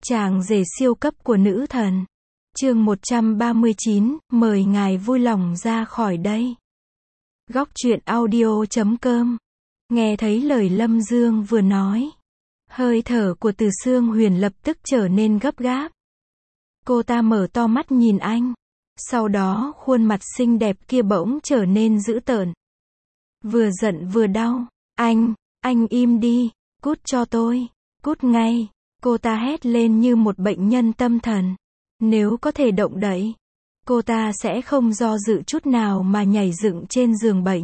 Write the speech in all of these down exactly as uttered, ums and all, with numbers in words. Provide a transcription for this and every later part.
Chàng rể siêu cấp của nữ thần. Chương một trăm ba mươi chín, mời ngài vui lòng ra khỏi đây. Góc truyện audio chấm com. Nghe thấy lời Lâm Dương vừa nói, hơi thở của Từ Xương Huyền lập tức trở nên gấp gáp. Cô ta mở to mắt nhìn anh. Sau đó khuôn mặt xinh đẹp kia bỗng trở nên dữ tợn. Vừa giận vừa đau. Anh, anh im đi, cút cho tôi, cút ngay. Cô ta hét lên như một bệnh nhân tâm thần. Nếu có thể động đậy, cô ta sẽ không do dự chút nào mà nhảy dựng trên giường bệnh.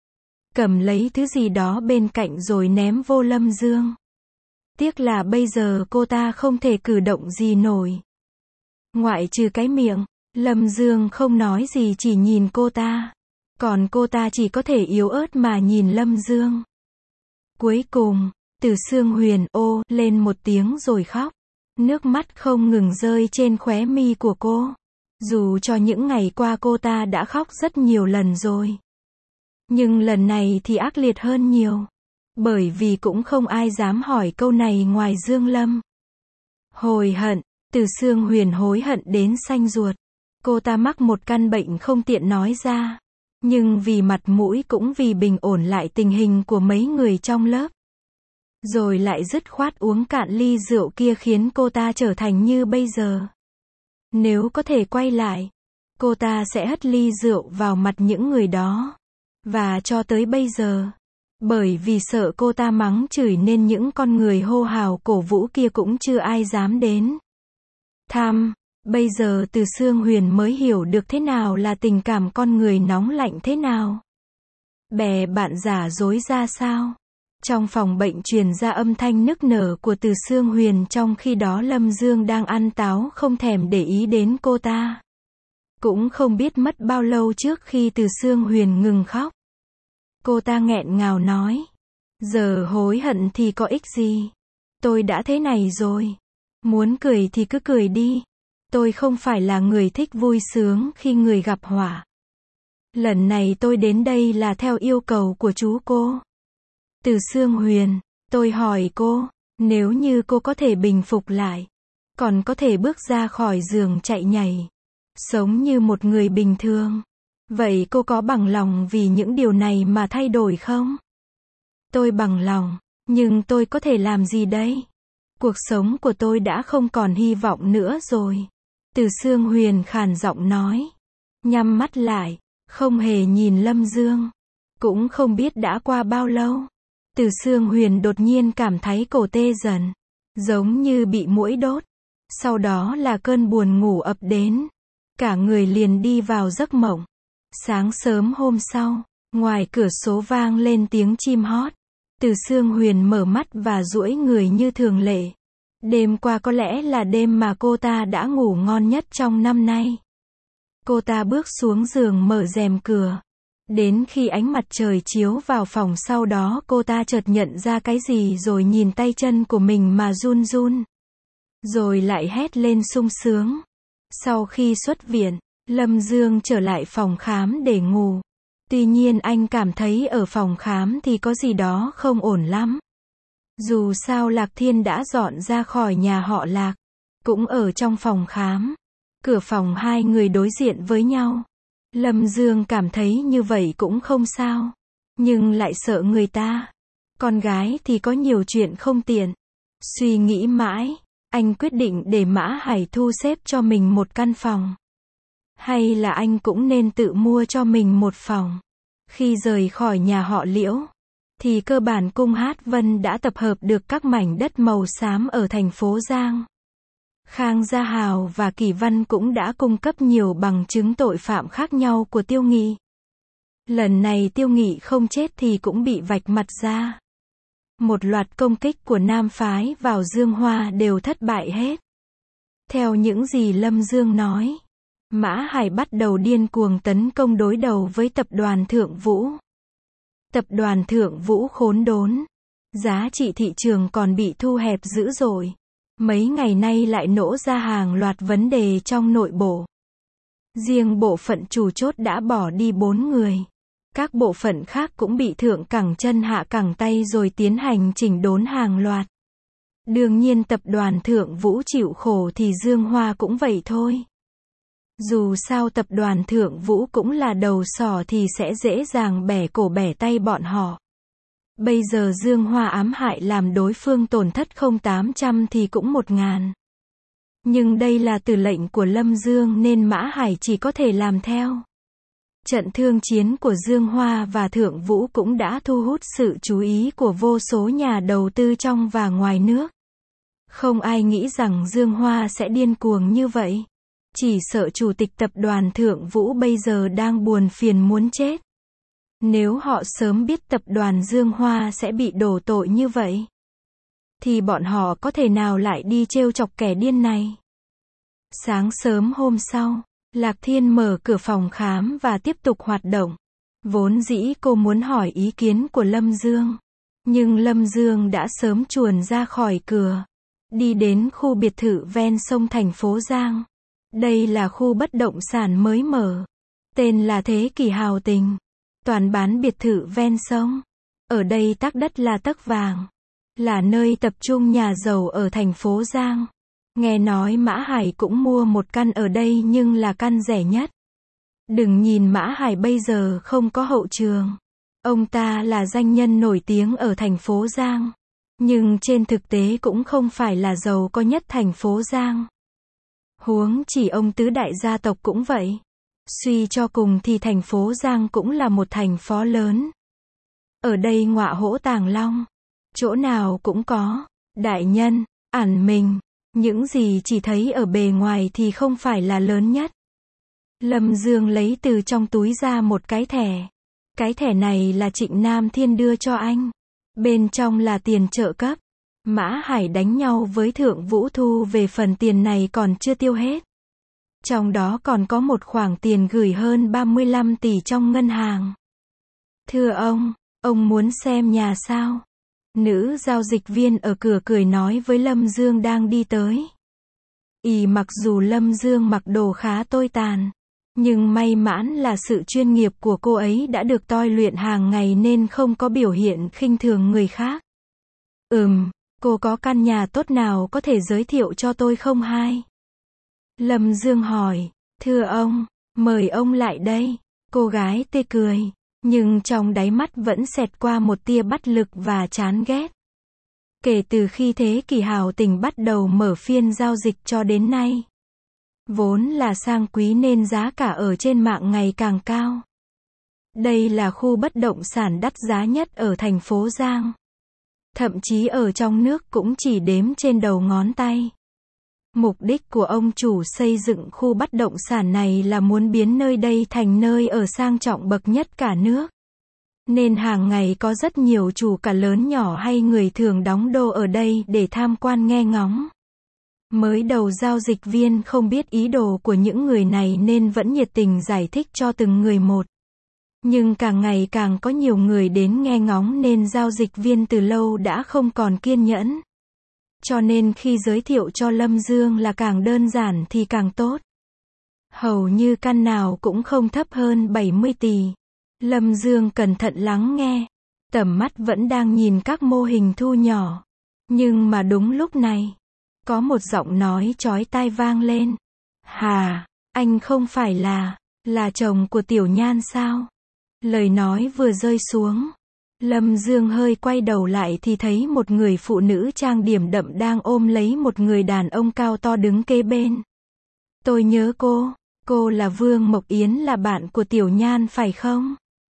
Cầm lấy thứ gì đó bên cạnh rồi ném vô Lâm Dương. Tiếc là bây giờ cô ta không thể cử động gì nổi. Ngoại trừ cái miệng, Lâm Dương không nói gì, chỉ nhìn cô ta. Còn cô ta chỉ có thể yếu ớt mà nhìn Lâm Dương. Cuối cùng, Từ Xương Huyền ô lên một tiếng rồi khóc. Nước mắt không ngừng rơi trên khóe mi của cô. Dù cho những ngày qua cô ta đã khóc rất nhiều lần rồi. Nhưng lần này thì ác liệt hơn nhiều. Bởi vì cũng không ai dám hỏi câu này ngoài Dương Lâm. Hối hận, Từ Xương Huyền hối hận đến xanh ruột. Cô ta mắc một căn bệnh không tiện nói ra. Nhưng vì mặt mũi cũng vì bình ổn lại tình hình của mấy người trong lớp. Rồi lại dứt khoát uống cạn ly rượu kia khiến cô ta trở thành như bây giờ. Nếu có thể quay lại, cô ta sẽ hất ly rượu vào mặt những người đó. Và cho tới bây giờ, bởi vì sợ cô ta mắng chửi nên những con người hô hào cổ vũ kia cũng chưa ai dám đến thăm. Bây giờ Từ Xương Huyền mới hiểu được thế nào là tình cảm con người nóng lạnh thế nào. Bè bạn giả dối ra sao. Trong phòng bệnh truyền ra âm thanh nức nở của Từ Xương Huyền, trong khi đó Lâm Dương đang ăn táo không thèm để ý đến cô ta. Cũng không biết mất bao lâu trước khi Từ Xương Huyền ngừng khóc. Cô ta nghẹn ngào nói. Giờ hối hận thì có ích gì. Tôi đã thế này rồi. Muốn cười thì cứ cười đi. Tôi không phải là người thích vui sướng khi người gặp họa. Lần này tôi đến đây là theo yêu cầu của chú cô. Từ Xương Huyền, tôi hỏi cô, nếu như cô có thể bình phục lại, còn có thể bước ra khỏi giường chạy nhảy, sống như một người bình thường, vậy cô có bằng lòng vì những điều này mà thay đổi không? Tôi bằng lòng, nhưng tôi có thể làm gì đây? Cuộc sống của tôi đã không còn hy vọng nữa rồi. Từ Xương Huyền khàn giọng nói, nhắm mắt lại, không hề nhìn Lâm Dương. Cũng không biết đã qua bao lâu. Từ Xương Huyền đột nhiên cảm thấy cổ tê dần, giống như bị muỗi đốt. Sau đó là cơn buồn ngủ ập đến. Cả người liền đi vào giấc mộng. Sáng sớm hôm sau, ngoài cửa sổ vang lên tiếng chim hót. Từ Xương Huyền mở mắt và duỗi người như thường lệ. Đêm qua có lẽ là đêm mà cô ta đã ngủ ngon nhất trong năm nay. Cô ta bước xuống giường mở rèm cửa. Đến khi ánh mặt trời chiếu vào phòng, sau đó cô ta chợt nhận ra cái gì rồi nhìn tay chân của mình mà run run. Rồi lại hét lên sung sướng. Sau khi xuất viện, Lâm Dương trở lại phòng khám để ngủ. Tuy nhiên anh cảm thấy ở phòng khám thì có gì đó không ổn lắm. Dù sao Lạc Thiên đã dọn ra khỏi nhà họ Lạc. Cũng ở trong phòng khám. Cửa phòng hai người đối diện với nhau. Lâm Dương cảm thấy như vậy cũng không sao. Nhưng lại sợ người ta. Con gái thì có nhiều chuyện không tiện. Suy nghĩ mãi, anh quyết định để Mã Hải thu xếp cho mình một căn phòng. Hay là anh cũng nên tự mua cho mình một phòng. Khi rời khỏi nhà họ Liễu, thì cơ bản cung Hát Vân đã tập hợp được các mảnh đất màu xám ở thành phố Giang. Khang Gia Hào và Kỳ Văn cũng đã cung cấp nhiều bằng chứng tội phạm khác nhau của Tiêu Nghị. Lần này Tiêu Nghị không chết thì cũng bị vạch mặt ra. Một loạt công kích của Nam phái vào Dương Hoa đều thất bại hết. Theo những gì Lâm Dương nói, Mã Hải bắt đầu điên cuồng tấn công đối đầu với tập đoàn Thượng Vũ. Tập đoàn Thượng Vũ khốn đốn. Giá trị thị trường còn bị thu hẹp dữ dội. Mấy ngày nay lại nổ ra hàng loạt vấn đề trong nội bộ. Riêng bộ phận chủ chốt đã bỏ đi bốn người. Các bộ phận khác cũng bị thượng cẳng chân hạ cẳng tay rồi tiến hành chỉnh đốn hàng loạt. Đương nhiên tập đoàn Thượng Vũ chịu khổ thì Dương Hoa cũng vậy thôi. Dù sao tập đoàn Thượng Vũ cũng là đầu sỏ thì sẽ dễ dàng bẻ cổ bẻ tay bọn họ. Bây giờ Dương Hoa ám hại làm đối phương tổn thất không tám trăm thì cũng một ngàn. Nhưng đây là từ lệnh của Lâm Dương nên Mã Hải chỉ có thể làm theo. Trận thương chiến của Dương Hoa và Thượng Vũ cũng đã thu hút sự chú ý của vô số nhà đầu tư trong và ngoài nước. Không ai nghĩ rằng Dương Hoa sẽ điên cuồng như vậy. Chỉ sợ chủ tịch tập đoàn Thượng Vũ bây giờ đang buồn phiền muốn chết. Nếu họ sớm biết tập đoàn Dương Hoa sẽ bị đổ tội như vậy, thì bọn họ có thể nào lại đi trêu chọc kẻ điên này. Sáng sớm hôm sau, Lạc Thiên mở cửa phòng khám và tiếp tục hoạt động. Vốn dĩ cô muốn hỏi ý kiến của Lâm Dương. Nhưng Lâm Dương đã sớm chuồn ra khỏi cửa. Đi đến khu biệt thự ven sông thành phố Giang. Đây là khu bất động sản mới mở. Tên là Thế Kỷ Hào Tình. Toàn bán biệt thự ven sông. Ở đây tắc đất là tấc vàng. Là nơi tập trung nhà giàu ở thành phố Giang. Nghe nói Mã Hải cũng mua một căn ở đây nhưng là căn rẻ nhất. Đừng nhìn Mã Hải bây giờ không có hậu trường. Ông ta là danh nhân nổi tiếng ở thành phố Giang. Nhưng trên thực tế cũng không phải là giàu có nhất thành phố Giang. Huống chỉ ông tứ đại gia tộc cũng vậy. Suy cho cùng thì thành phố Giang cũng là một thành phố lớn. Ở đây ngọa hổ tàng long. Chỗ nào cũng có. Đại nhân, ẩn mình. Những gì chỉ thấy ở bề ngoài thì không phải là lớn nhất. Lâm Dương lấy từ trong túi ra một cái thẻ. Cái thẻ này là Trịnh Nam Thiên đưa cho anh. Bên trong là tiền trợ cấp. Mã Hải đánh nhau với Thượng Vũ thu về phần tiền này còn chưa tiêu hết. Trong đó còn có một khoản tiền gửi hơn ba mươi lăm tỷ trong ngân hàng. Thưa ông, ông muốn xem nhà sao? Nữ giao dịch viên ở cửa cười nói với Lâm Dương đang đi tới. Ý mặc dù Lâm Dương mặc đồ khá tồi tàn, nhưng may mắn là sự chuyên nghiệp của cô ấy đã được tôi luyện hàng ngày nên không có biểu hiện khinh thường người khác. Ừm, cô có căn nhà tốt nào có thể giới thiệu cho tôi không hai? Lâm Dương hỏi, thưa ông, mời ông lại đây. Cô gái tươi cười, nhưng trong đáy mắt vẫn xẹt qua một tia bất lực và chán ghét. Kể từ khi Thế Kỷ Hào Tình bắt đầu mở phiên giao dịch cho đến nay, vốn là sang quý nên giá cả ở trên mạng ngày càng cao. Đây là khu bất động sản đắt giá nhất ở thành phố Giang. Thậm chí ở trong nước cũng chỉ đếm trên đầu ngón tay. Mục đích của ông chủ xây dựng khu bất động sản này là muốn biến nơi đây thành nơi ở sang trọng bậc nhất cả nước. Nên hàng ngày có rất nhiều chủ cả lớn nhỏ hay người thường đóng đô ở đây để tham quan nghe ngóng. Mới đầu giao dịch viên không biết ý đồ của những người này nên vẫn nhiệt tình giải thích cho từng người một. Nhưng càng ngày càng có nhiều người đến nghe ngóng nên giao dịch viên từ lâu đã không còn kiên nhẫn. Cho nên khi giới thiệu cho Lâm Dương là càng đơn giản thì càng tốt. Hầu như căn nào cũng không thấp hơn bảy mươi tỷ. Lâm Dương cẩn thận lắng nghe. Tầm mắt vẫn đang nhìn các mô hình thu nhỏ. Nhưng mà đúng lúc này, có một giọng nói chói tai vang lên. Hà, anh không phải là, là chồng của Tiểu Nhan sao? Lời nói vừa rơi xuống. Lâm Dương hơi quay đầu lại thì thấy một người phụ nữ trang điểm đậm đang ôm lấy một người đàn ông cao to đứng kế bên. Tôi nhớ cô, cô là Vương Mộc Yến là bạn của Tiểu Nhan phải không?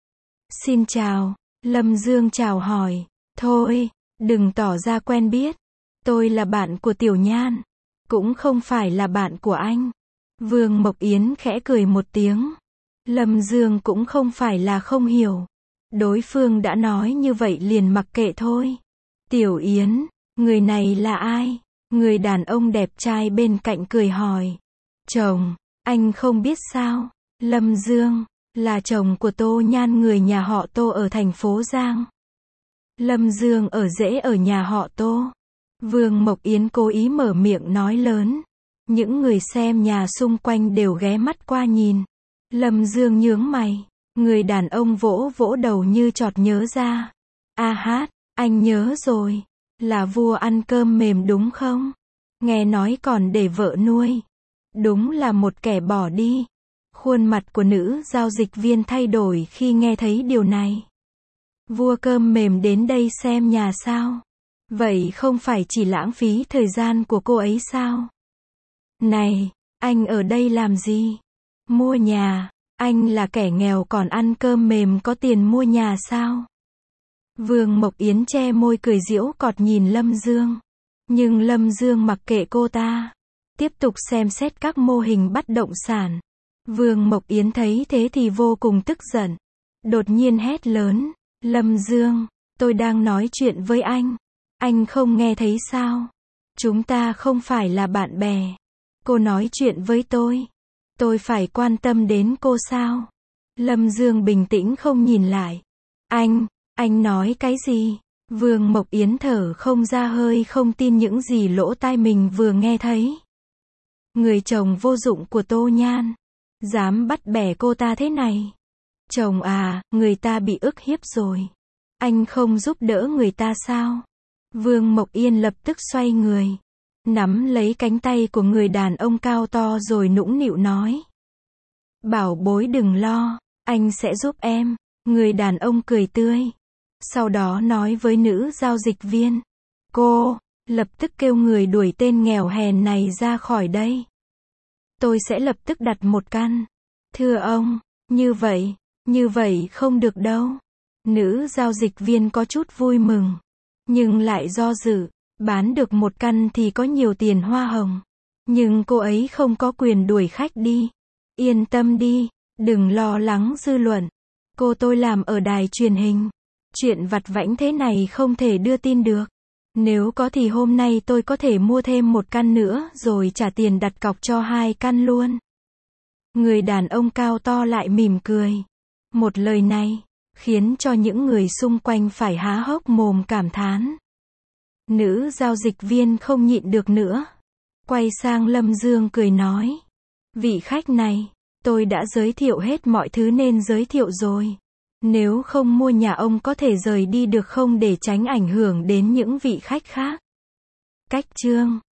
Xin chào, Lâm Dương chào hỏi. Thôi, đừng tỏ ra quen biết. Tôi là bạn của Tiểu Nhan, cũng không phải là bạn của anh. Vương Mộc Yến khẽ cười một tiếng. Lâm Dương cũng không phải là không hiểu. Đối phương đã nói như vậy liền mặc kệ thôi. Tiểu Yến, người này là ai? Người đàn ông đẹp trai bên cạnh cười hỏi. Chồng, anh không biết sao? Lâm Dương, là chồng của Tô Nhan người nhà họ Tô ở thành phố Giang. Lâm Dương ở rễ ở nhà họ Tô. Vương Mộc Yến cố ý mở miệng nói lớn. Những người xem nhà xung quanh đều ghé mắt qua nhìn. Lâm Dương nhướng mày. Người đàn ông vỗ vỗ đầu như chợt nhớ ra. A hát, anh nhớ rồi. Là vua ăn cơm mềm đúng không? Nghe nói còn để vợ nuôi. Đúng là một kẻ bỏ đi. Khuôn mặt của nữ giao dịch viên thay đổi khi nghe thấy điều này. Vua cơm mềm đến đây xem nhà sao? Vậy không phải chỉ lãng phí thời gian của cô ấy sao? Này, anh ở đây làm gì? Mua nhà, anh là kẻ nghèo còn ăn cơm mềm có tiền mua nhà sao? Vương Mộc Yến che môi cười giễu cợt nhìn Lâm Dương. Nhưng Lâm Dương mặc kệ cô ta. Tiếp tục xem xét các mô hình bất động sản. Vương Mộc Yến thấy thế thì vô cùng tức giận. Đột nhiên hét lớn. Lâm Dương, tôi đang nói chuyện với anh. Anh không nghe thấy sao? Chúng ta không phải là bạn bè. Cô nói chuyện với tôi. Tôi phải quan tâm đến cô sao? Lâm Dương bình tĩnh không nhìn lại. Anh, anh nói cái gì? Vương Mộc Yến thở không ra hơi không tin những gì lỗ tai mình vừa nghe thấy. Người chồng vô dụng của Tô Nhan. Dám bắt bẻ cô ta thế này. Chồng à, người ta bị ức hiếp rồi. Anh không giúp đỡ người ta sao? Vương Mộc Yên lập tức xoay người. Nắm lấy cánh tay của người đàn ông cao to rồi nũng nịu nói. Bảo bối đừng lo, anh sẽ giúp em. Người đàn ông cười tươi. Sau đó nói với nữ giao dịch viên. Cô, lập tức kêu người đuổi tên nghèo hèn này ra khỏi đây. Tôi sẽ lập tức đặt một căn. Thưa ông, như vậy, như vậy không được đâu. Nữ giao dịch viên có chút vui mừng. Nhưng lại do dự. Bán được một căn thì có nhiều tiền hoa hồng. Nhưng cô ấy không có quyền đuổi khách đi. Yên tâm đi, đừng lo lắng dư luận. Cô tôi làm ở đài truyền hình. Chuyện vặt vãnh thế này không thể đưa tin được. Nếu có thì hôm nay tôi có thể mua thêm một căn nữa rồi trả tiền đặt cọc cho hai căn luôn. Người đàn ông cao to lại mỉm cười. Một lời này khiến cho những người xung quanh phải há hốc mồm cảm thán. Nữ giao dịch viên không nhịn được nữa. Quay sang Lâm Dương cười nói. Vị khách này, tôi đã giới thiệu hết mọi thứ nên giới thiệu rồi. Nếu không mua nhà ông có thể rời đi được không để tránh ảnh hưởng đến những vị khách khác. Cách chương